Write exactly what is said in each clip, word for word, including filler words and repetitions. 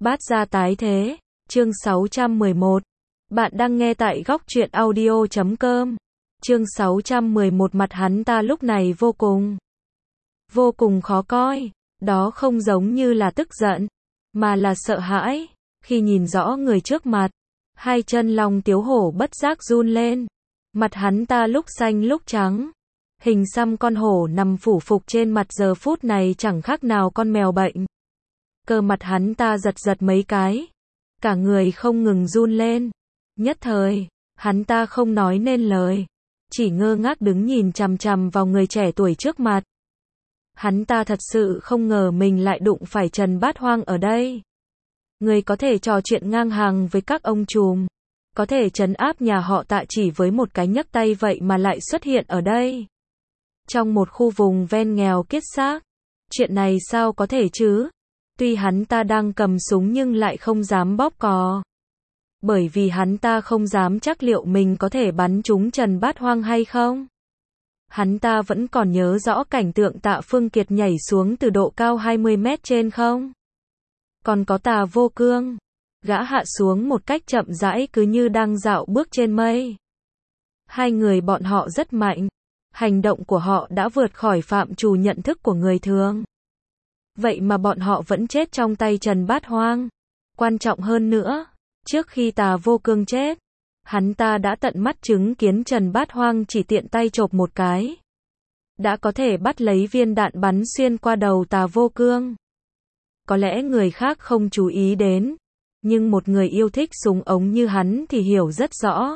Bát gia tái thế, chương sáu trăm mười một. Bạn đang nghe tại góc truyện audio chấm com. Chương sáu trăm mười một mặt hắn ta lúc này vô cùng, vô cùng khó coi. Đó không giống như là tức giận, mà là sợ hãi. Khi nhìn rõ người trước mặt, hai chân Long Tiếu Hổ bất giác run lên. Mặt hắn ta lúc xanh lúc trắng. Hình xăm con hổ nằm phủ phục trên mặt giờ phút này chẳng khác nào con mèo bệnh. Cơ mặt hắn ta giật giật mấy cái. Cả người không ngừng run lên. Nhất thời, hắn ta không nói nên lời. Chỉ ngơ ngác đứng nhìn chằm chằm vào người trẻ tuổi trước mặt. Hắn ta thật sự không ngờ mình lại đụng phải Trần Bát Hoang ở đây. Người có thể trò chuyện ngang hàng với các ông trùm. Có thể trấn áp nhà họ Tạ chỉ với một cái nhấc tay vậy mà lại xuất hiện ở đây. Trong một khu vùng ven nghèo kiết xác. Chuyện này sao có thể chứ? Tuy hắn ta đang cầm súng nhưng lại không dám bóp cò. Bởi vì hắn ta không dám chắc liệu mình có thể bắn trúng Trần Bát Hoang hay không. Hắn ta vẫn còn nhớ rõ cảnh tượng Tạ Phương Kiệt nhảy xuống từ độ cao hai mươi mét trên không? Còn có Tà Vô Cương. Gã hạ xuống một cách chậm rãi cứ như đang dạo bước trên mây. Hai người bọn họ rất mạnh. Hành động của họ đã vượt khỏi phạm trù nhận thức của người thường. Vậy mà bọn họ vẫn chết trong tay Trần Bát Hoang. Quan trọng hơn nữa, trước khi Tà Vô Cương chết, hắn ta đã tận mắt chứng kiến Trần Bát Hoang chỉ tiện tay chộp một cái. Đã có thể bắt lấy viên đạn bắn xuyên qua đầu Tà Vô Cương. Có lẽ người khác không chú ý đến, nhưng một người yêu thích súng ống như hắn thì hiểu rất rõ.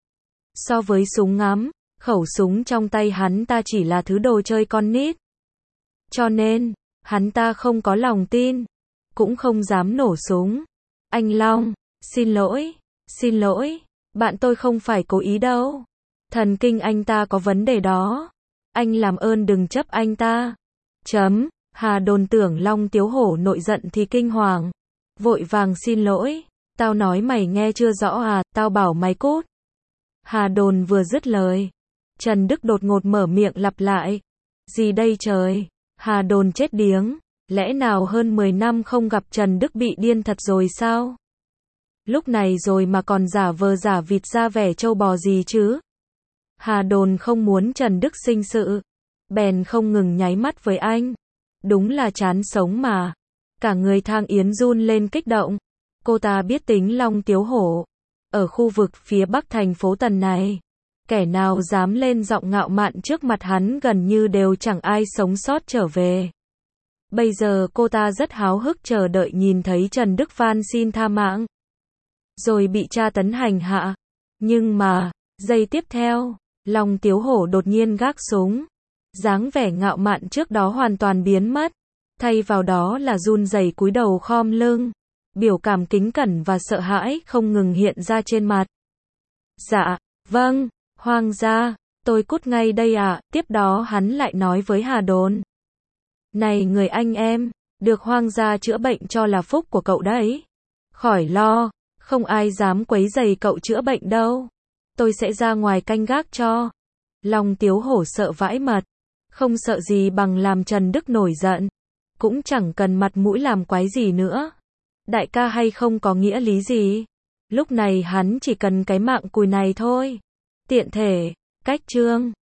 So với súng ngắm, khẩu súng trong tay hắn ta chỉ là thứ đồ chơi con nít. Cho nên, hắn ta không có lòng tin, cũng không dám nổ súng. Anh Long, xin lỗi, xin lỗi, bạn tôi không phải cố ý đâu. Thần kinh anh ta có vấn đề đó. Anh làm ơn đừng chấp anh ta. Chấm, Hà Đồn tưởng Long Tiếu Hổ nội giận thì kinh hoàng. Vội vàng xin lỗi, tao nói mày nghe chưa rõ à, tao bảo mày cút. Hà Đồn vừa dứt lời, Trần Đức đột ngột mở miệng lặp lại. Gì đây trời? Hà Đồn chết điếng. Lẽ nào hơn mười năm không gặp Trần Đức bị điên thật rồi sao? Lúc này rồi mà còn giả vờ giả vịt ra vẻ trâu bò gì chứ? Hà Đồn không muốn Trần Đức sinh sự. Bèn không ngừng nháy mắt với anh. Đúng là chán sống mà. Cả người Thang Yến run lên kích động. Cô ta biết tính Long Tiếu Hổ. Ở khu vực phía bắc thành phố Tần này, kẻ nào dám lên giọng ngạo mạn trước mặt hắn gần như đều chẳng ai sống sót trở về. Bây giờ cô ta rất háo hức chờ đợi nhìn thấy Trần Đức van xin tha mạng. Rồi bị tra tấn hành hạ. Nhưng mà, giây tiếp theo, Long Tiếu Hổ đột nhiên gác súng. Dáng vẻ ngạo mạn trước đó hoàn toàn biến mất. Thay vào đó là run rẩy cúi đầu khom lưng. Biểu cảm kính cẩn và sợ hãi không ngừng hiện ra trên mặt. Dạ, vâng, Hoang gia, tôi cút ngay đây ạ. Tiếp đó hắn lại nói với Hà Đồn. Này người anh em, được Hoang gia chữa bệnh cho là phúc của cậu đấy. Khỏi lo, không ai dám quấy rầy cậu chữa bệnh đâu. Tôi sẽ ra ngoài canh gác cho. Long Tiếu Hổ sợ vãi mật. Không sợ gì bằng làm Trần Đức nổi giận. Cũng chẳng cần mặt mũi làm quái gì nữa. Đại ca hay không có nghĩa lý gì. Lúc này hắn chỉ cần cái mạng cùi này thôi. Tiện thể, cách chương.